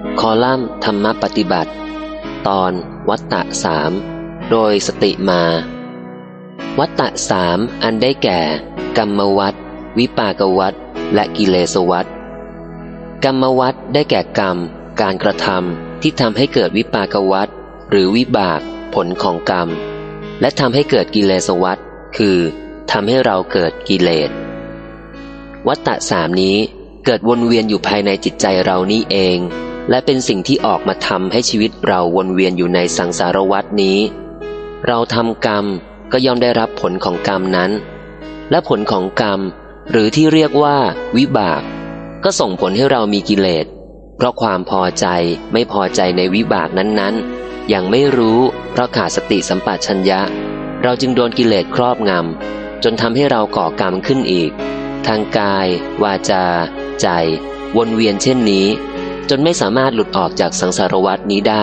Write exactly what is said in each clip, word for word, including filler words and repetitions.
คอลัมน์ธรรมปฏิบัติตอนวัตตะสามโดยสติมาวัตตะสามอันได้แก่กรรมวัฏวิปากวัฏและกิเลสวัฏกรรมวัฏได้แก่กรรมการกระทำที่ทำให้เกิดวิปากวัฏหรือวิบากผลของกรรมและทำให้เกิดกิเลสวัฏคือทำให้เราเกิดกิเลสวัตตะสามนี้เกิดวนเวียนอยู่ภายในจิตใจเรานี่เองและเป็นสิ่งที่ออกมาทำให้ชีวิตเราวนเวียนอยู่ในสังสารวัฏนี้เราทำกรรมก็ย่อมได้รับผลของกรรมนั้นและผลของกรรมหรือที่เรียกว่าวิบากก็ส่งผลให้เรามีกิเลสเพราะความพอใจไม่พอใจในวิบากนั้นๆยังไม่รู้เพราะขาดสติสัมปชัญญะเราจึงโดนกิเลสครอบงำจนทำให้เราก่อกรรมขึ้นอีกทางกายวาจาใจวนเวียนเช่นนี้จนไม่สามารถหลุดออกจากสังสารวัฏนี้ได้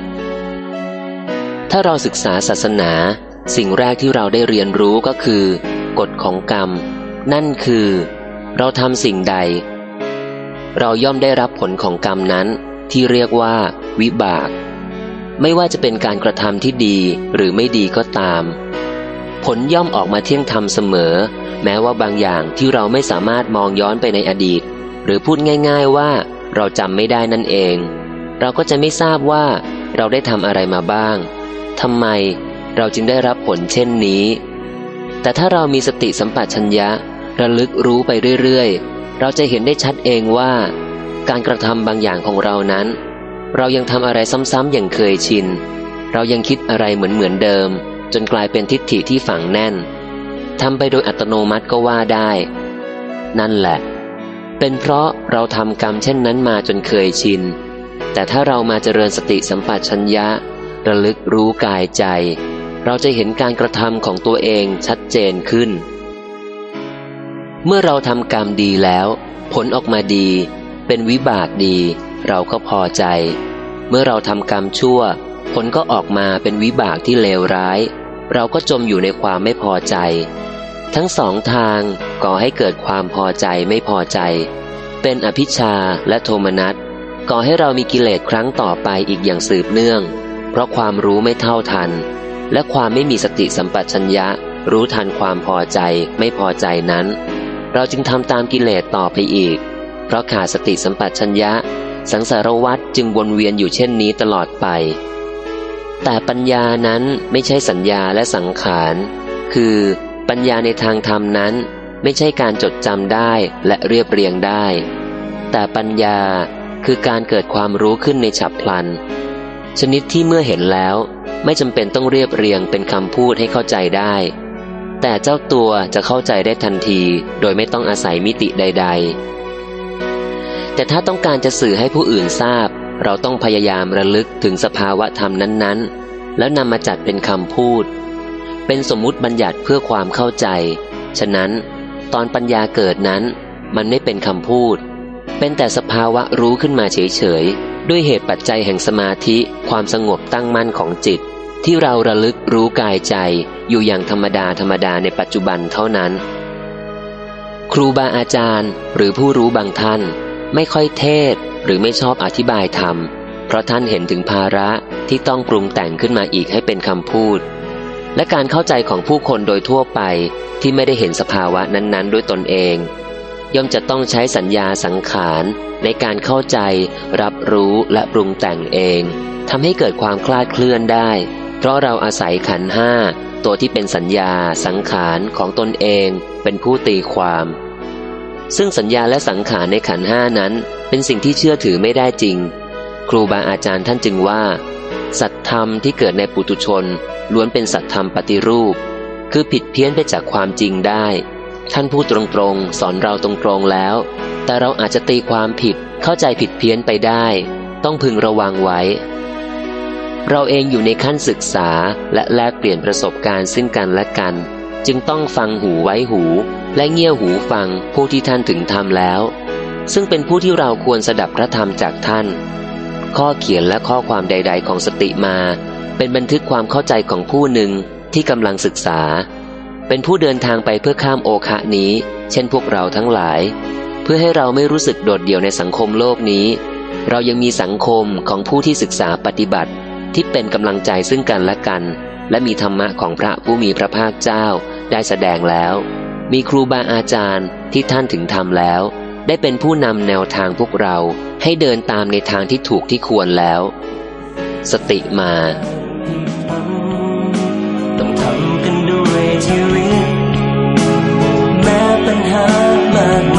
ถ้าเราศึกษาศาสนาสิ่งแรกที่เราได้เรียนรู้ก็คือกฎของกรรมนั่นคือเราทำสิ่งใดเราย่อมได้รับผลของกรรมนั้นที่เรียกว่าวิบากไม่ว่าจะเป็นการกระทำที่ดีหรือไม่ดีก็ตามผลย่อมออกมาเที่ยงธรรมเสมอแม้ว่าบางอย่างที่เราไม่สามารถมองย้อนไปในอดีตหรือพูดง่ายๆว่าเราจำไม่ได้นั่นเองเราก็จะไม่ทราบว่าเราได้ทำอะไรมาบ้างทำไมเราจึงได้รับผลเช่นนี้แต่ถ้าเรามีสติสัมปชัญญะระลึกรู้ไปเรื่อยๆเราจะเห็นได้ชัดเองว่าการกระทำบางอย่างของเรานั้นเรายังทำอะไรซ้ำๆอย่างเคยชินเรายังคิดอะไรเหมือนๆเดิมจนกลายเป็นทิฏฐิที่ฝังแน่นทำไปโดยอัตโนมัติก็ว่าได้นั่นแหละเป็นเพราะเราทำกรรมเช่นนั้นมาจนเคยชินแต่ถ้าเรามาเจริญสติสัมปชัญญะระลึกรู้กายใจเราจะเห็นการกระทำของตัวเองชัดเจนขึ้นเมื่อเราทำกรรมดีแล้วผลออกมาดีเป็นวิบากดีเราก็พอใจเมื่อเราทำกรรมชั่วผลก็ออกมาเป็นวิบากที่เลวร้ายเราก็จมอยู่ในความไม่พอใจทั้งสองทางก่อให้เกิดความพอใจไม่พอใจเป็นอภิชฌาและโทมนัสก่อให้เรามีกิเลสครั้งต่อไปอีกอย่างสืบเนื่องเพราะความรู้ไม่เท่าทันและความไม่มีสติสัมปชัญญะรู้ทันความพอใจไม่พอใจนั้นเราจึงทำตามกิเลสต่อไปอีกเพราะขาดสติสัมปชัญญะสังสารวัฏจึงวนเวียนอยู่เช่นนี้ตลอดไปแต่ปัญญานั้นไม่ใช่สัญญาและสังขารคือปัญญาในทางธรรมนั้นไม่ใช่การจดจำได้และเรียบเรียงได้แต่ปัญญาคือการเกิดความรู้ขึ้นในฉับพลันชนิดที่เมื่อเห็นแล้วไม่จำเป็นต้องเรียบเรียงเป็นคำพูดให้เข้าใจได้แต่เจ้าตัวจะเข้าใจได้ทันทีโดยไม่ต้องอาศัยมิติใดๆแต่ถ้าต้องการจะสื่อให้ผู้อื่นทราบเราต้องพยายามระลึกถึงสภาวะธรรมนั้นๆแล้วนำมาจัดเป็นคำพูดเป็นสมมุติบัญญัติเพื่อความเข้าใจฉะนั้นตอนปัญญาเกิดนั้นมันไม่เป็นคำพูดเป็นแต่สภาวะรู้ขึ้นมาเฉยๆด้วยเหตุปัจจัยแห่งสมาธิความสงบตั้งมั่นของจิตที่เราระลึกรู้กายใจอยู่อย่างธรรมดาธรรมดาในปัจจุบันเท่านั้นครูบาอาจารย์หรือผู้รู้บางท่านไม่ค่อยเทศหรือไม่ชอบอธิบายธรรมเพราะท่านเห็นถึงภาระที่ต้องปรุงแต่งขึ้นมาอีกให้เป็นคำพูดและการเข้าใจของผู้คนโดยทั่วไปที่ไม่ได้เห็นสภาวะนั้นๆด้วยตนเองย่อมจะต้องใช้สัญญาสังขารในการเข้าใจรับรู้และปรุงแต่งเองทำให้เกิดความคลาดเคลื่อนได้เพราะเราอาศัยขันธ์ห้าตัวที่เป็นสัญญาสังขารของตนเองเป็นผู้ตีความซึ่งสัญญาและสังขารในขันธ์ห้านั้นเป็นสิ่งที่เชื่อถือไม่ได้จริงครูบาอาจารย์ท่านจึงว่าสัตธรรมที่เกิดในปุถุชนล้วนเป็นสัตธรรมปฏิรูปคือผิดเพี้ยนไปจากความจริงได้ท่านพูดตรงๆสอนเราตรงๆแล้วแต่เราอาจจะตีความผิดเข้าใจผิดเพี้ยนไปได้ต้องพึงระวังไว้เราเองอยู่ในขั้นศึกษาและแลกเปลี่ยนประสบการณ์ซึ่งกันและกันจึงต้องฟังหูไว้หูและเงี่ยหูฟังผู้ที่ท่านถึงธรรมแล้วซึ่งเป็นผู้ที่เราควรสดับพระธรรมจากท่านข้อเขียนและข้อความใดๆของสติมาเป็นบันทึกความเข้าใจของผู้หนึ่งที่กำลังศึกษาเป็นผู้เดินทางไปเพื่อข้ามโอคะนี้เช่นพวกเราทั้งหลายเพื่อให้เราไม่รู้สึกโดดเดี่ยวในสังคมโลกนี้เรายังมีสังคมของผู้ที่ศึกษาปฏิบัติที่เป็นกำลังใจซึ่งกันและกันและมีธรรมะของพระผู้มีพระภาคเจ้าได้แสดงแล้วมีครูบาอาจารย์ที่ท่านถึงธรรมแล้วได้เป็นผู้นำแนวทางพวกเราให้เดินตามในทางที่ถูกที่ควรแล้วสติมาต้องทำกันด้วยชีวิตแม้ปัญหามาก